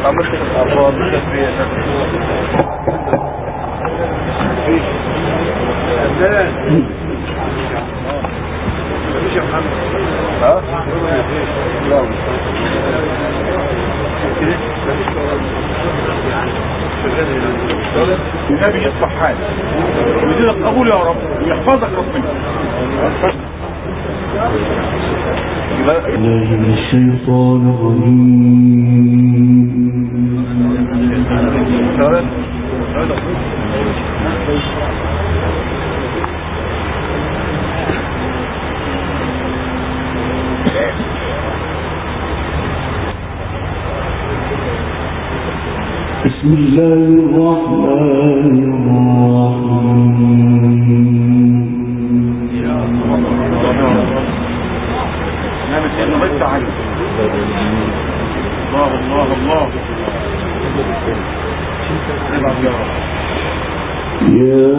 عملت الأبواب الكفرية مش يا محمد النبي يصلح حالك ويزيدك قبول يا رب ويحفظك ربنا. من الشيطان بسم الله الرحمن الرحيم. يا الله الله الله يا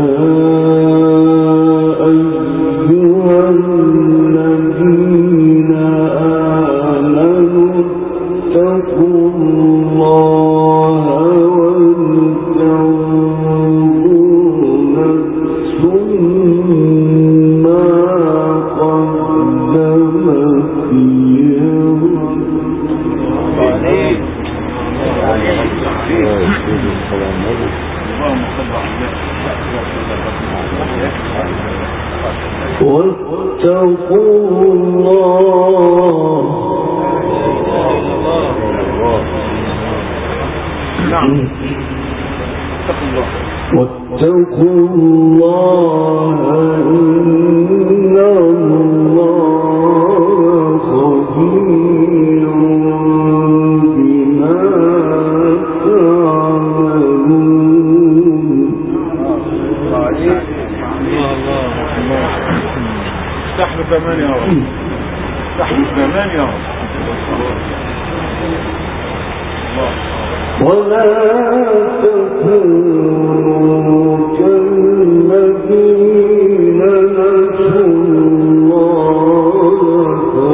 أيها الذين آمنوا اتقوا الله ولتنظر نفس ما قدمت ليوم. واتقوا الله واتقوا الله إن الله خبير بما تعملون. استحلوا كمان يا رب استحلوا كمان يا رب. ولا تكونوا كالذين نسوا الله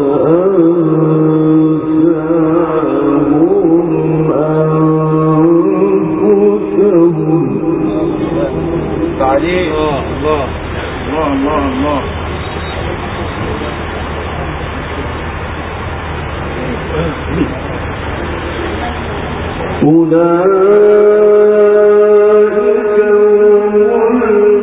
فأنساهم أنفسهم. تعليق الله الله الله الله. أولئك هم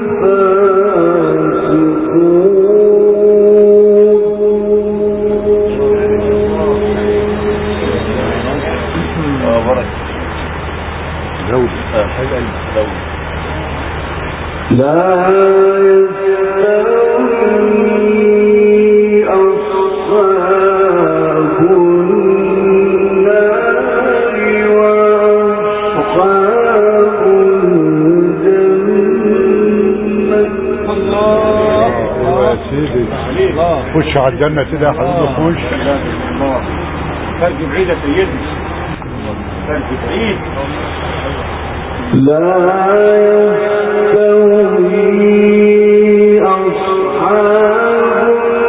الفاسقون. لا يستوي أصحاب النار وأصحاب الجنة. الله يا سيدي خش على الجنة كده يا حبيبي خش. الله فرق بعيد يا سيدي فرق بعيد. لا يستوي أصحاب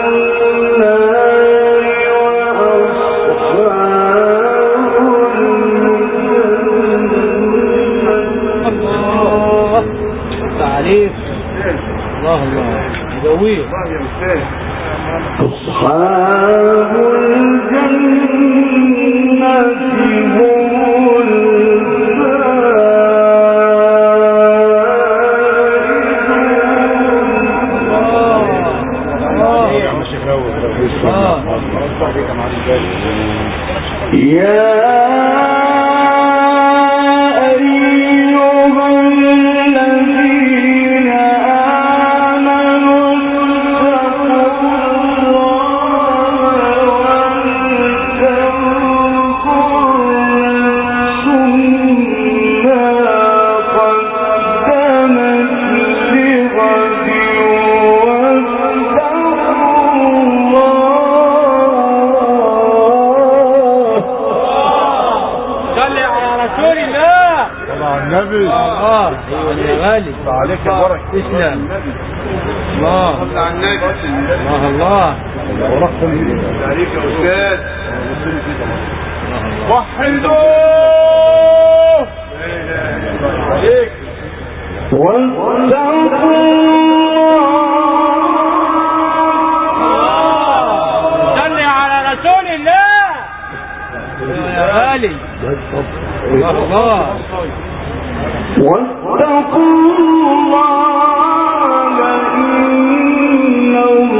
النار وأصحاب الجنة. الله تعريف الله الله جوي أصحاب الجنة هم يا أيها الذين آمنوا اتقوا الله ولتنظر نفس ما قدمت لغد واتقوا الله. صل على رسول الله طبعا النبي الله يا غالي عليك البركة تسلم الله على النبي الله الله ورقم عليك يا أستاذ وحدوا صلي على رسول الله يا غالي. الله واتقوا الله إن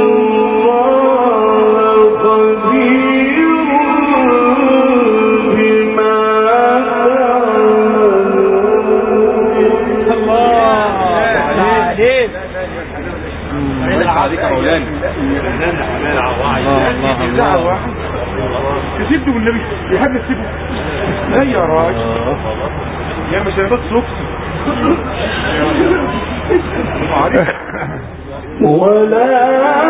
الله خبير بما تعملون. الله عليك. عليك يا مولانا. الله تسيبه بالنبي يحب تسيبه. لا يا راجل يا مش هيبقى سوكسي. ولا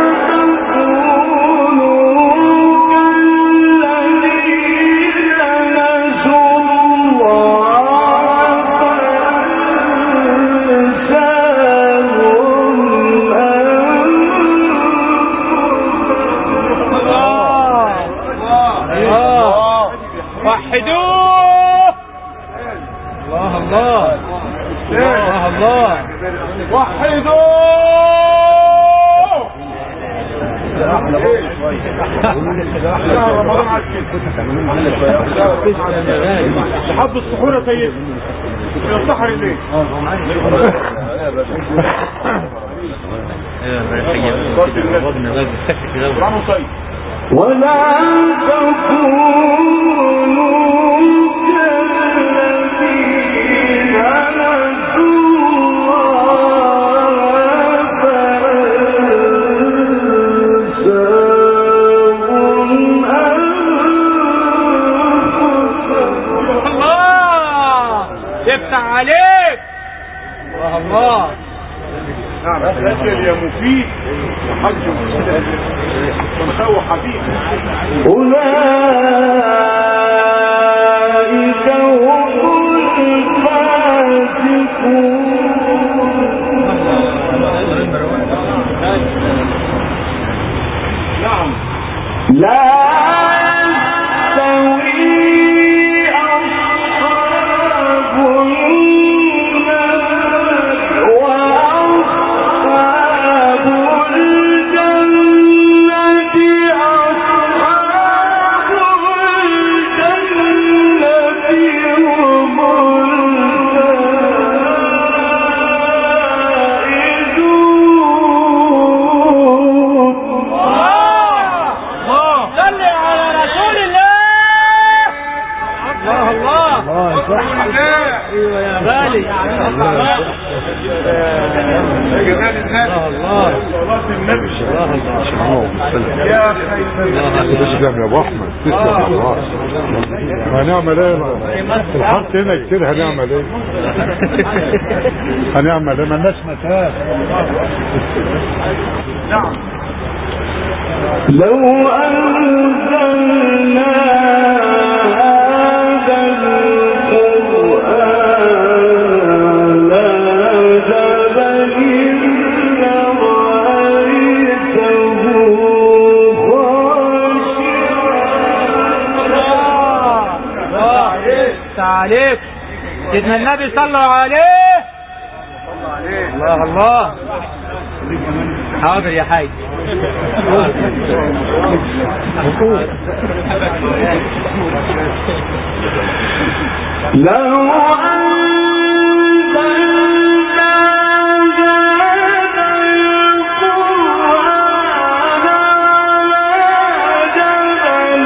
وحدوه. الله الله الله الله وحدوه. رمضان على حب السحور يا سيدي السحر ليه؟ ولا تكونوا كالذين نسوا الله فأنساهم أنفسهم. الله يفتح عليك. الله نعم أسأل يا مفيد وحج ومساوي حبيب. أولئك هم الفاسقون. نعم لا يستوي أصحاب النار وأصحاب الجنة أصحاب الجنة هم الفائزون. صلي على رسول الله. الله ايوه يا غالي. يا جمال النبي الله صلاة النبي يا خير تسلم يا ابو احمد، تسلم والله. هنعمل ايه الحق هنا كتير؟ هنعمل ايه؟ هنعمل ايه؟ مالناش مكان. نعم لو أنزلنا هذا القرآن على جبل لرأيته خاشعا. عليك سيدنا النبي صلوا عليه. الله الله حاضر يا حاج. لو أنزلنا هذا القرآن على جبل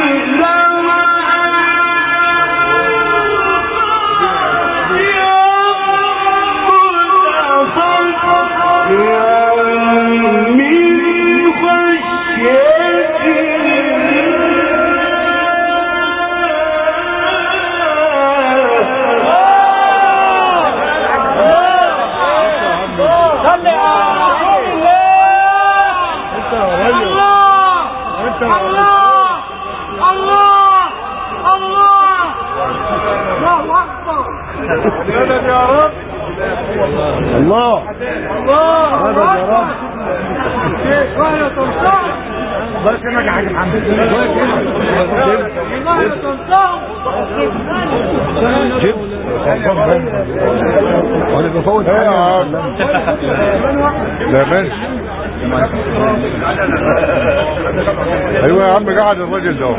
الله هذا يا رب. بس ما حاجه الحمد لله. جبت وانا بفوت لا ماشي. ايوه يا عم قاعد الراجل ده.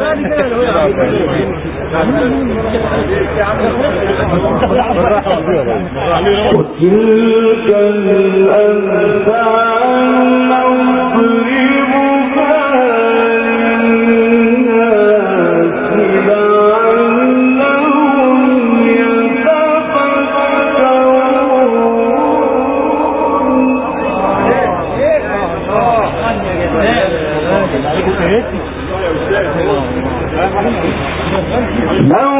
وتلك الأمثال نضربها للناس لعلهم يتفكرون. لو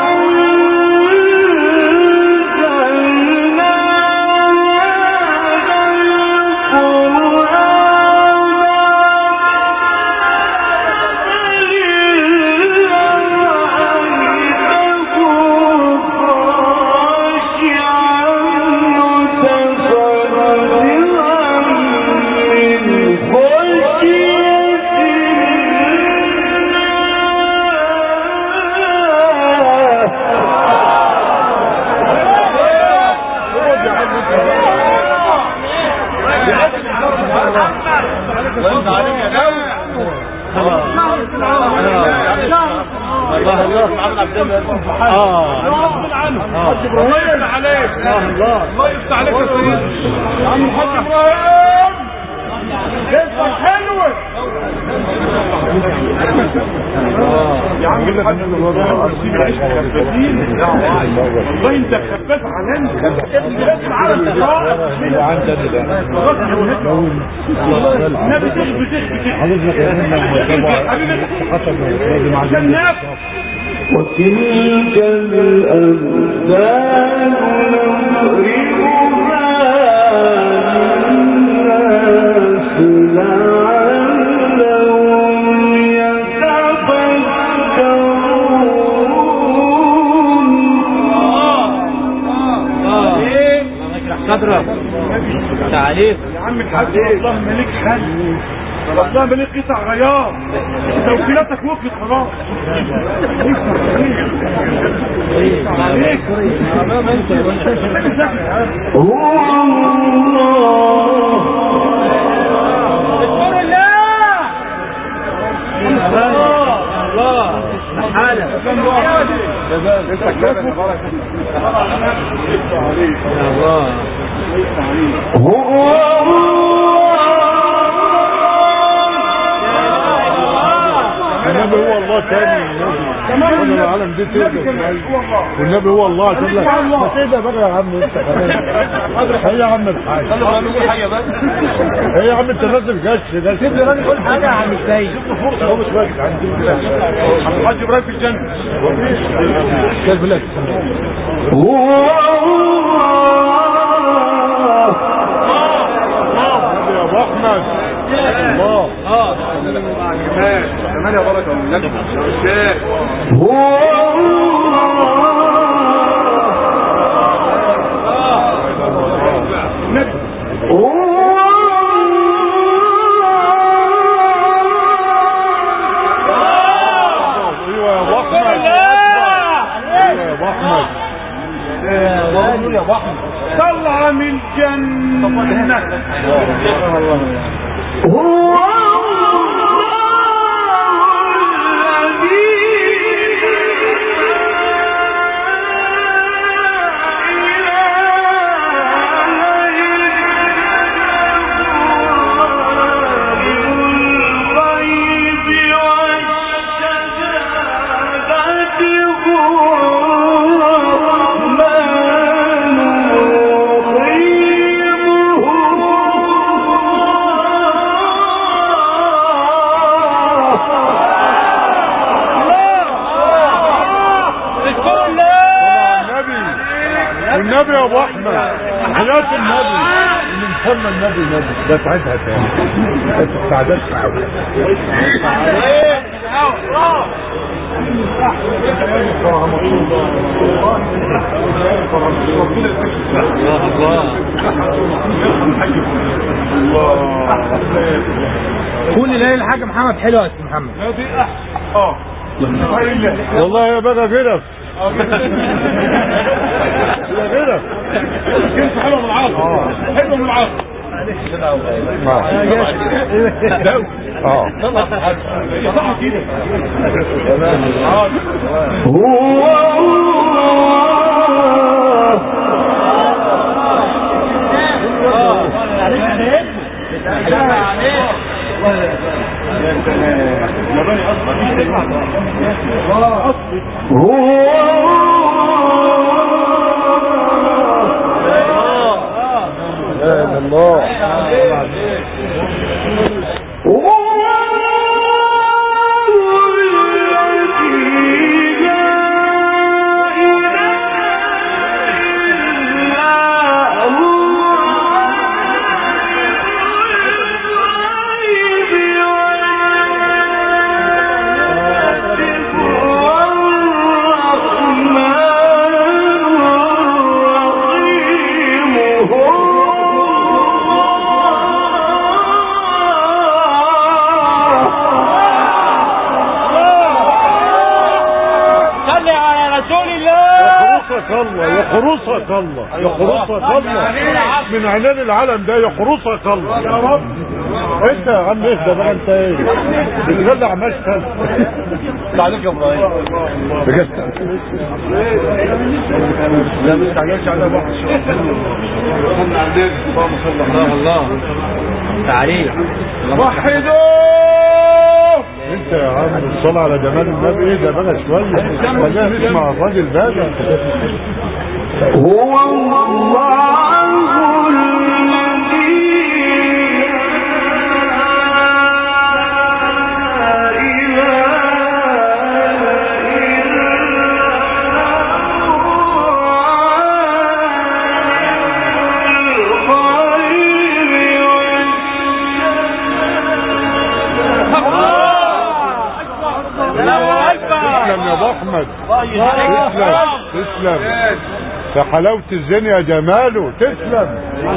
والله انت خباز علينا النبي وتلك الأمثال نضربها للناس لعلهم يتفكرون. قدرك تعليق يا عم الحاج والله مالك حل، والله مالك قطع غيار، توكيلاتك وقفت خلاص. هو الله حالة النبي هو الله تاني. النبي العالم دي تقدر والنبي هو الله تقدر كده بقى يا عم. انت هي يا عم الحاج هي يا عم انت نازل جاش سيب لي راجل يقول حاجه يا عم السيد. هو مش واجد عندي الحاج ابراهيم في الجنه كيف لك هو يا ابو احمد الله كمان يا بركه النبي هو طلع من الجنة هو النبي يا ابو احمد حياة النبي اللي مسمى النبي ده ساعتها تاني انت استعداد كل ليلة الحاج محمد حلو يا استاذ محمد. دي والله يا بقى غرف يا غرف كنت حلو من العصر حلو من العصر يخرصك الله من عنان العالم ده، يخرصك الله يا رب. انت يا عم اهدى بقى، انت ايه بتغلع مشهد عليك يا ابراهيم بجد. لا ما تستعجلش على واحد الله تعالي وحدوا. انت يا عم الصلاة على جمال النبي، ايه ده بقى شوية خلينا نسمع الراجل بقى. هو الله الذي تسلم يا حلاوة الزين يا جماله، تسلم.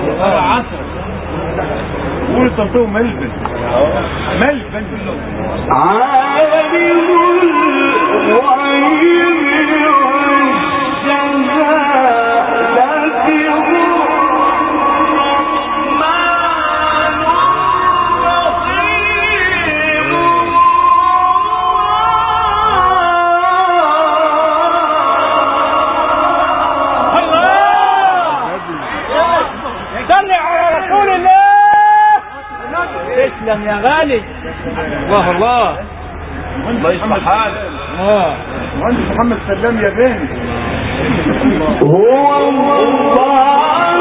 قول التنطيق ملبن عالم الغيب تسلم يا غالي. الله يسمح حالك. مهندس محمد سلام يا بني. هو الله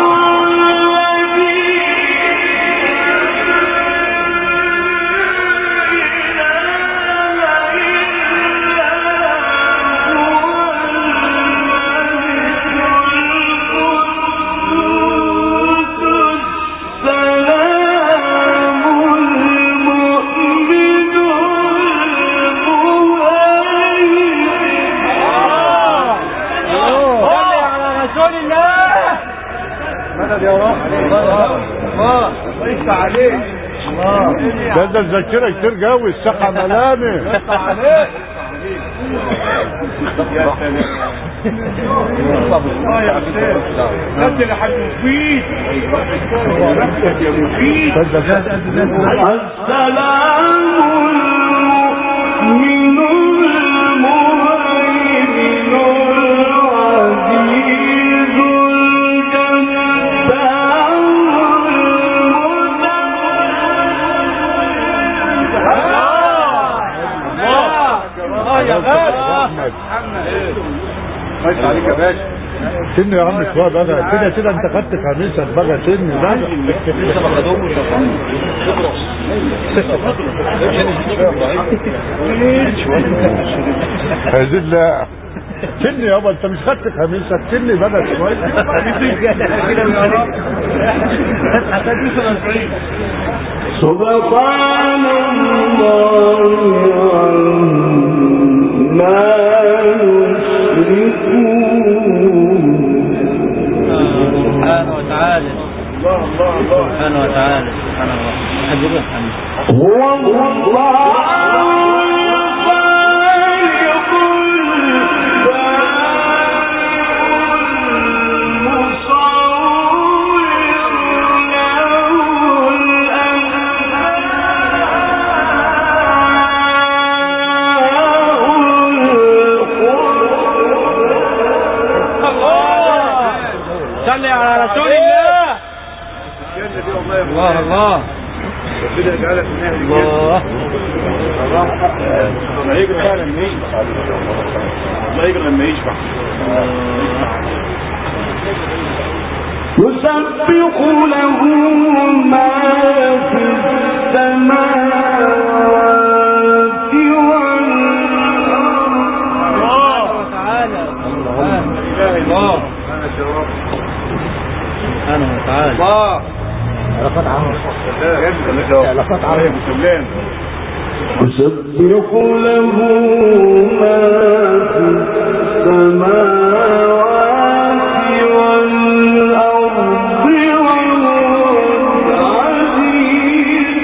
ده الذاكرة كتير جوي، الساحة ملانة. يا حسين نزل يا حاج مفيد. السلام المؤمن المهيمن العزيز الجبار يا باشا ماشي عليك يا باشا. سن يا عم شويه بقى كده انت خدت خميسك بقى سن بقى. هذه لا سن يابا، انت مش خدت خميسك، سن بقى شويه. سبحان الله عما يشركون. سبحانه وتعالى سبحانه وتعالى سبحان الله. هو الله الله ربنا يجعلك من اهل الله الله يجري بقى لما يشبع الله يجري لما يشبع يسبح له ما في السماوات الله سبحانه وتعالى الله علاقات عامة علاقات عامة مسلم يسبح له ما في السماوات والأرض وهو العزيز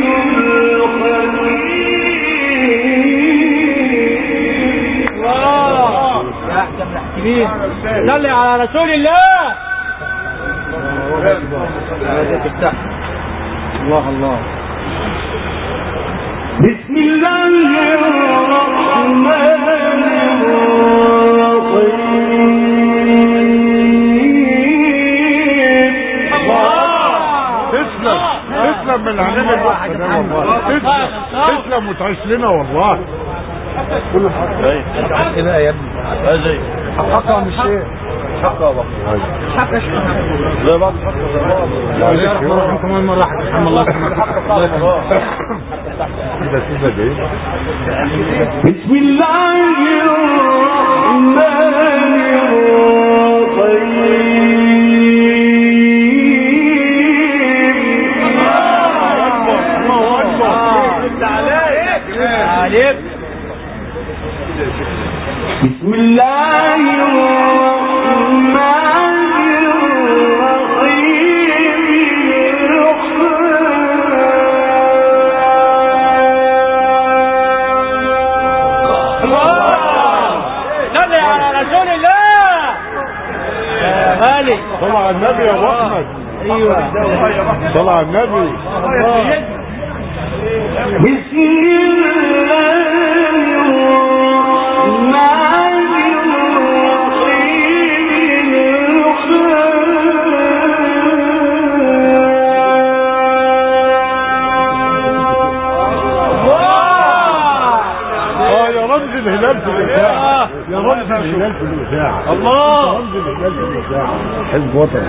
الحكيم. الله يا أحسن الحكيمين صلي على رسول الله. الله الله بسم الله الرحمن الرحيم. تسلم من العنين الوحدة والله. تسلم وتعيش لنا والله. كل حاجة بقى يا ابني حقها مش شيء حقها حقها زي بعض حقها كمان مرة حكم الله كده جاي. بسم الله الرحمن الرحيم. بسم الله الرحمن صلى على النبي يا ابو احمد. ايوه صلى على النبي. بسم الله الهلال في الإذاعة يا رمز الهلال في الإذاعة. الله رمز الهلال في الإذاعة. حزب وطني.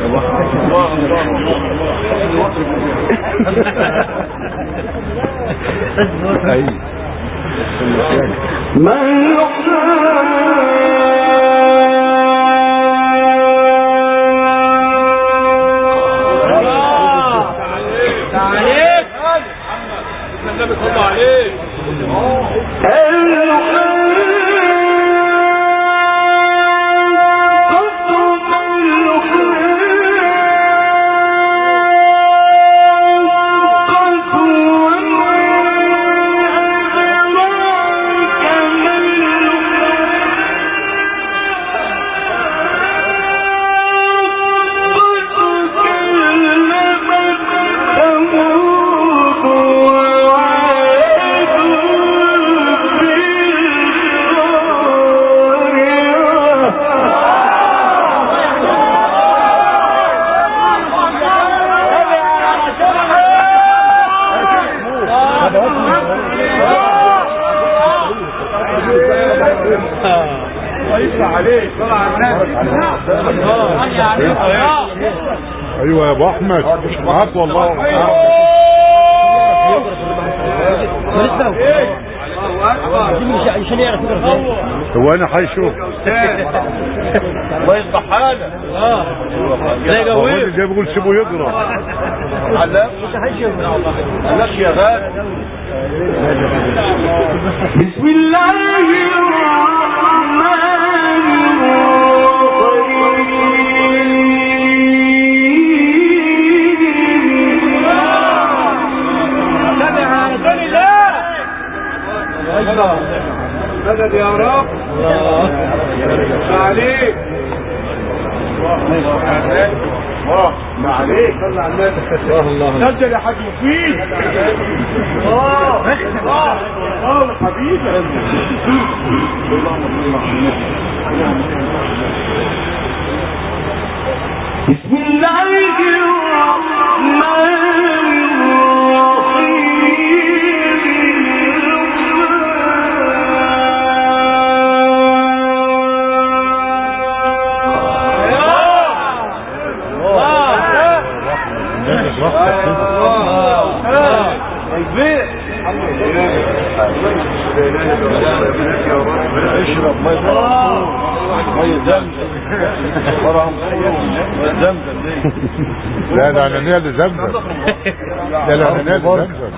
من تعليق النبي صلى الله عليه ايوه يا ابو احمد مش معاك والله. هو انا هيشوف الله يصلح حالك. هو اللي جاي بيقول سيبه يضرب. علاش يا غالي. بسم الله الرحمن مدد يا رب. عليك ما عليك صلى على النبي. الله سجل يا حاج مفيد. الله حبيبي. بسم الله الرحمن يشرب ميه زمزم وراهم زمزم لا الأنانية اللي زمزم لا الأنانية اللي زمزم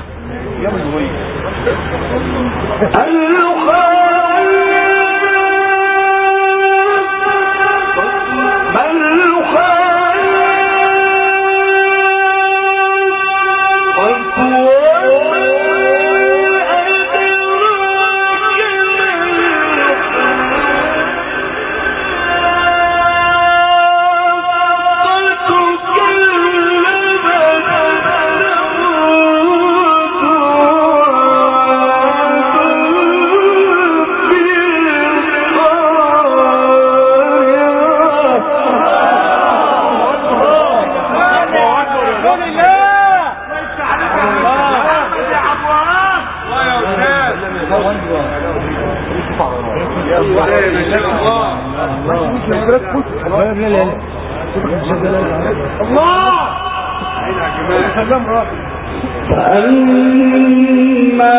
فأما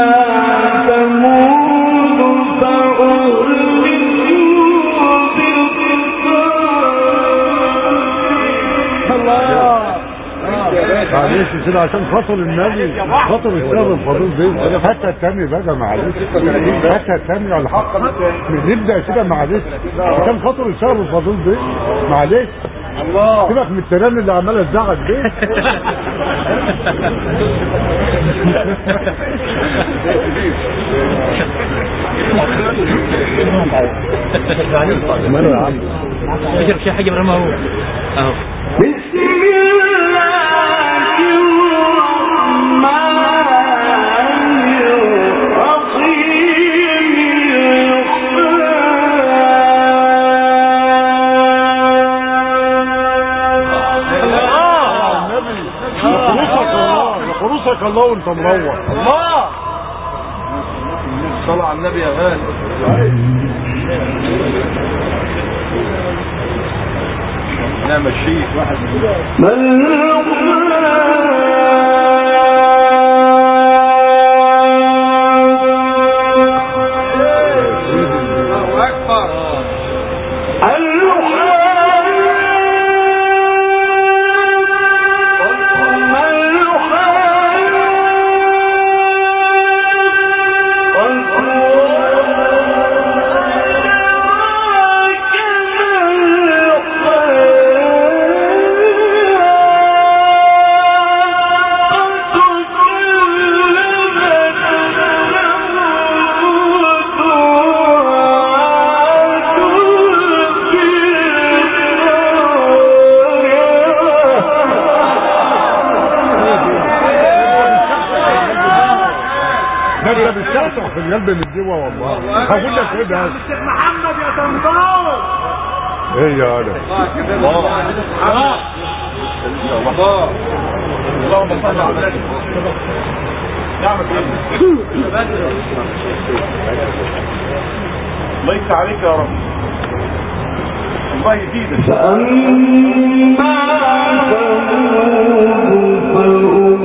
ثمود فأهلكوا معلش كده عشان خاطر النبي خاطر الشهر الفضيل دي حتى التاني بقى معلش حتى التاني على الحق نبدأ كده معلش عشان خاطر الشهر الفضيل دي معلش الله سيبك من الترام اللي عماله تزعق دي ماله يا عم اشرب شي حاجه برمه اهو بسم الله خلصك الله وانت مروح الله صلى على النبي يا غالي نعم الشيخ واحد في القلب من الجوه والله هقول لك ايه ده الشيخ محمد يا طنطاوي ايه يا ولد اللهم صل على النبي نعمة الله يفتح عليك يا رب الله يزيدك فأما ثمود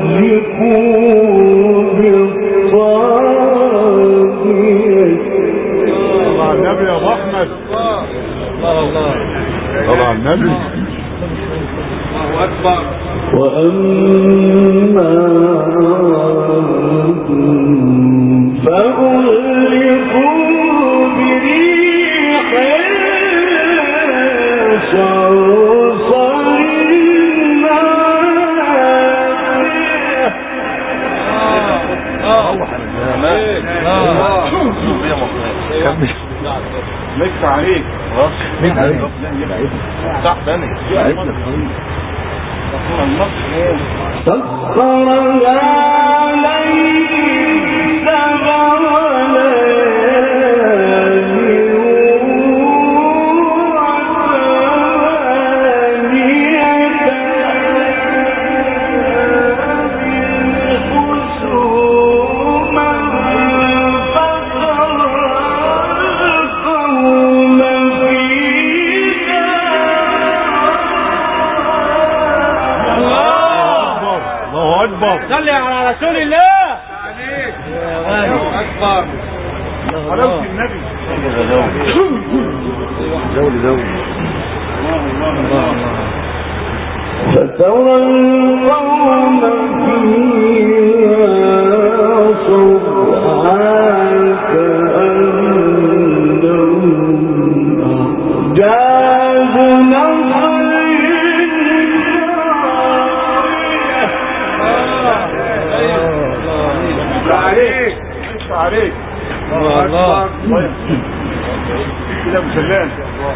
النبي يا ابو احمد الله طبعا النبي الله اكبر واما فأهلكوا بريح صرصر مكس عليك مين عليك صح تاني سخرها عليهم سبع صلي على رسول الله الله اكبر حلاوة النبي فترى القوم فيها صرعا كأنهم أعجاز نخل عليك الله كده مسلان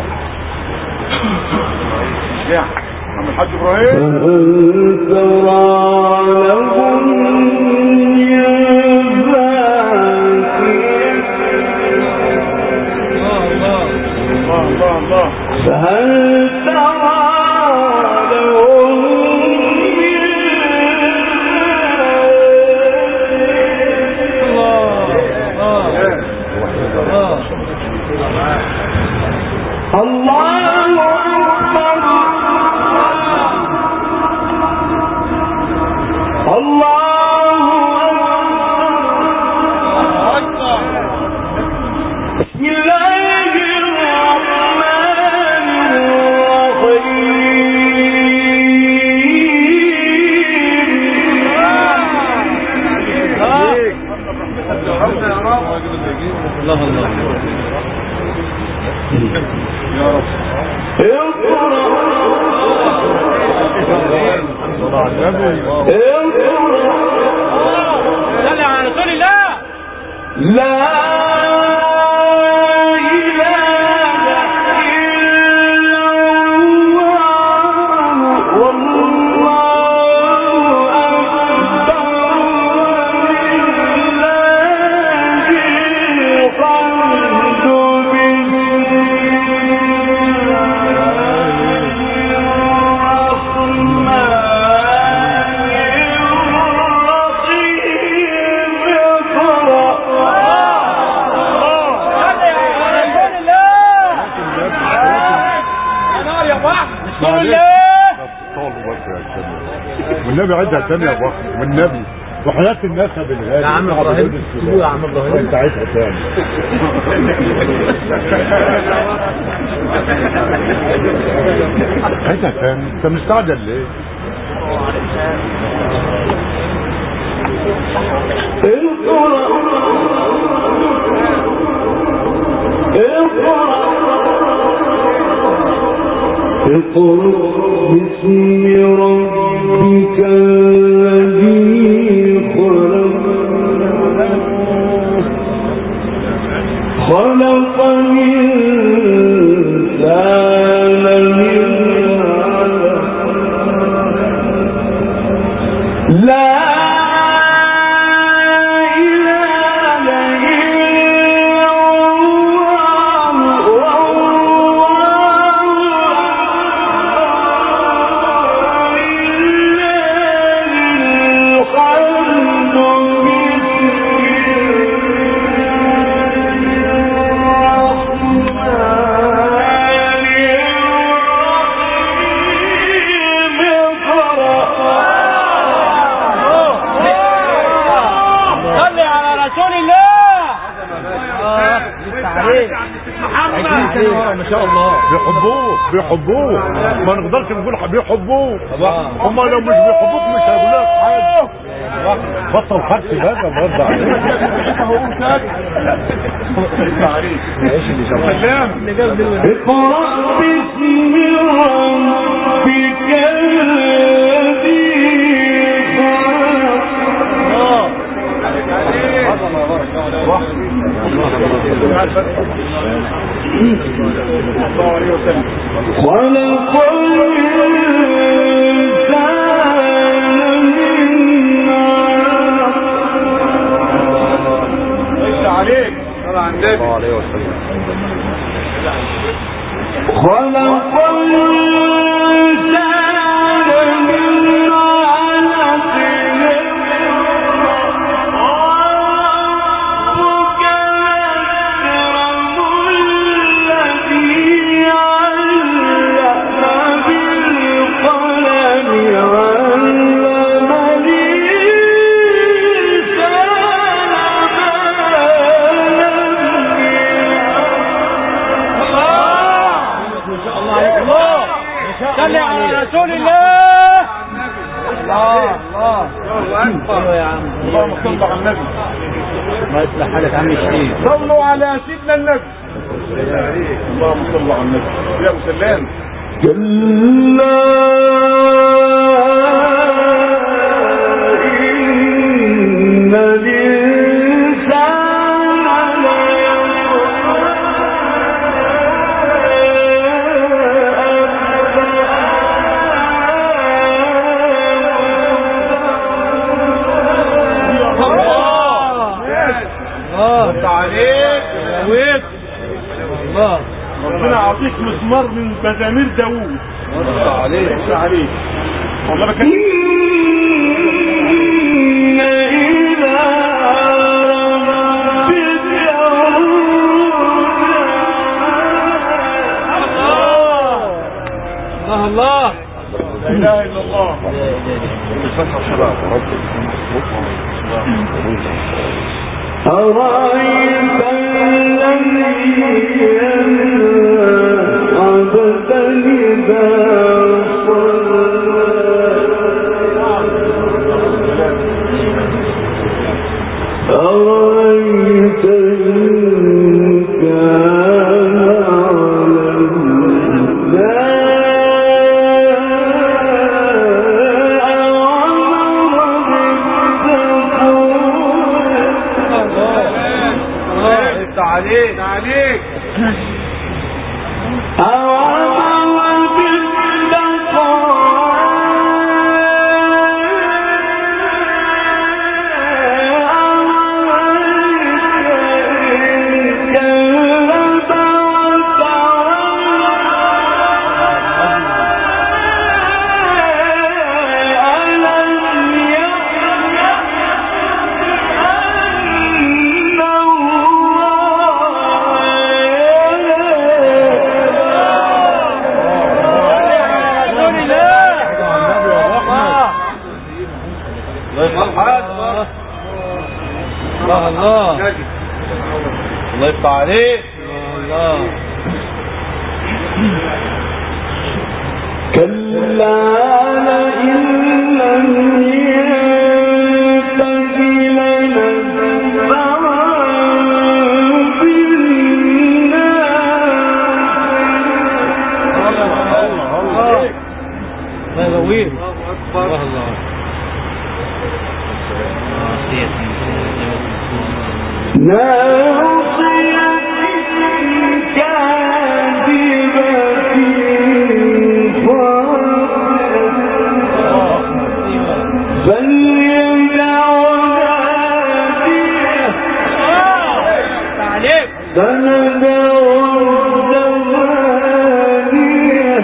يا عم الحاج ابراهيم ترى لهم الله فهل ترى لهم الله أكبر الله أكبر بسم الله الرحمن الرحيم الله يا رب صل على رسول الله لا إله إلا الله والله أكبر ولله الحمد والنبي عدها تاني يا ابو احمد والنبي وحياة النسب الغالي يا عم ابراهيم يا عم ابراهيم انت عايزها تاني عايزها تاني انت مستعجل ليه؟ اقرأ باسم ربك الذي خلق خلق الإنسان من علق لا ما شاء الله بيحبوه ما نقدرش نقول بيحبوه هم لو مش بيحبوك مش هيقول لك حاجه بطل خدش بقى برد عليك اقرأ باسم ربك الذي خلق الإنسان من علق ليس عليك صلى على النبي خلق الإنسان من علق رسول الله. الله الله ايوه يا عم. اللهم صل على النبي. الله يصلح حالك عم الشيخ. صلوا على سيدنا النبي. اللهم صل على النبي يا ابو سلام. ربنا يعطيك مسمار من مزامير داوود. الله عليك الله عليك. والله ما كان الله الله لا اله الا الله. أرأيت الذي عبدا إذا صلى أرأيت إن كان عليك عليك. الله يفتح عليك. الله كلا لئن لم ينته لنسفعا بالنار. الله يقويك. الله الله ناصية كاذبة فليدع ناديه سندع الزمانية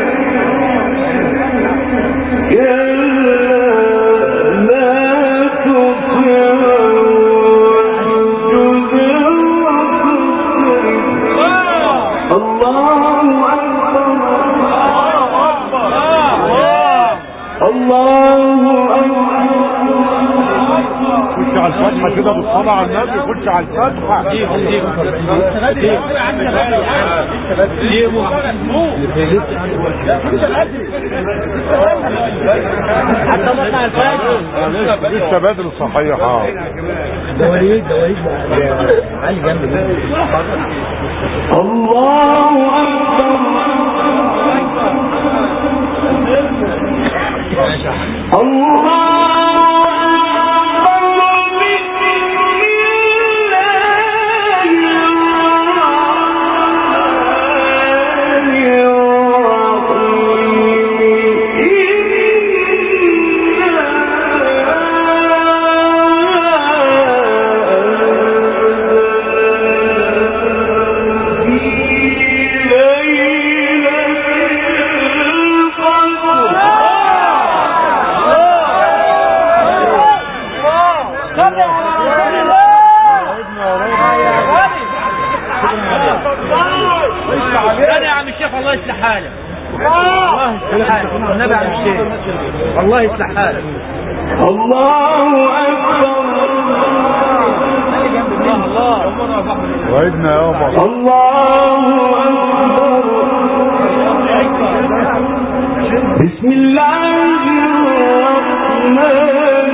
الفتحة كده بالصلاة على النبي. خش على الفتحة. لسه بدري صحيح. دواليد علي جنب الله أكبر. الله الله يصلح حالك. النبي عم الشيخ الله يصلح حالك. الله أكبر. وعدنا يابا. الله أكبر. بسم الله الرحمن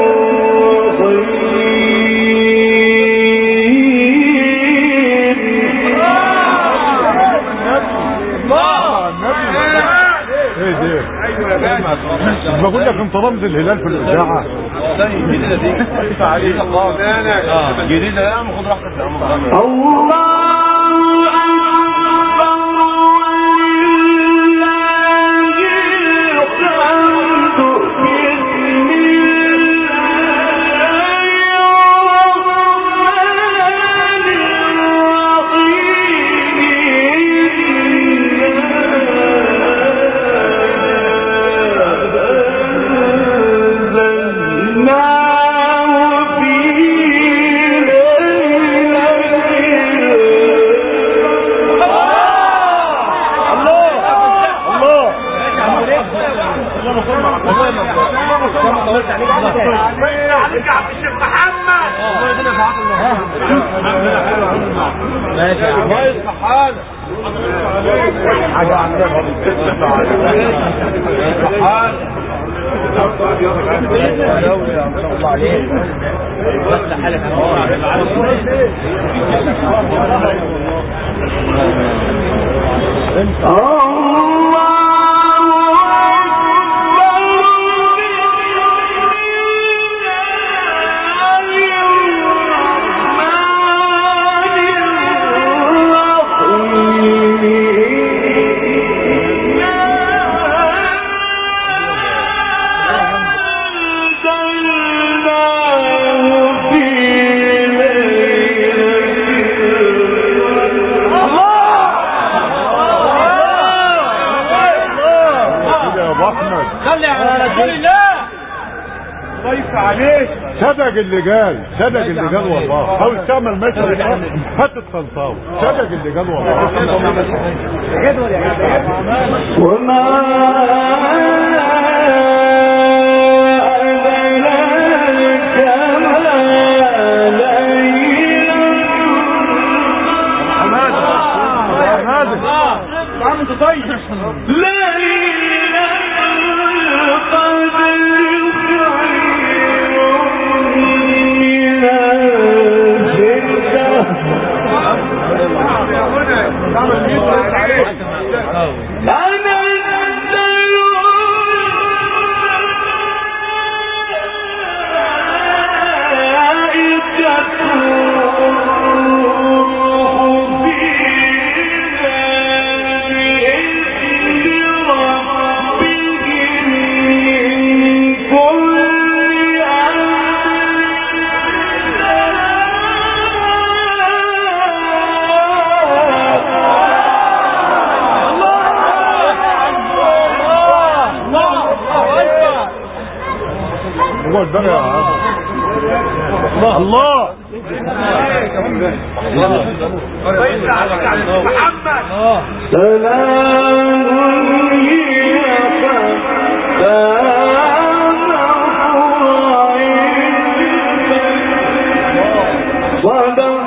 بقول لك انت رمز الهلال في الاذاعه جديده دي جديده يا عم خد راحتك يا عم صدق اللي قال والله او استعمل مثل هات الصلصاوي صدق اللي قال والله وما الله سلام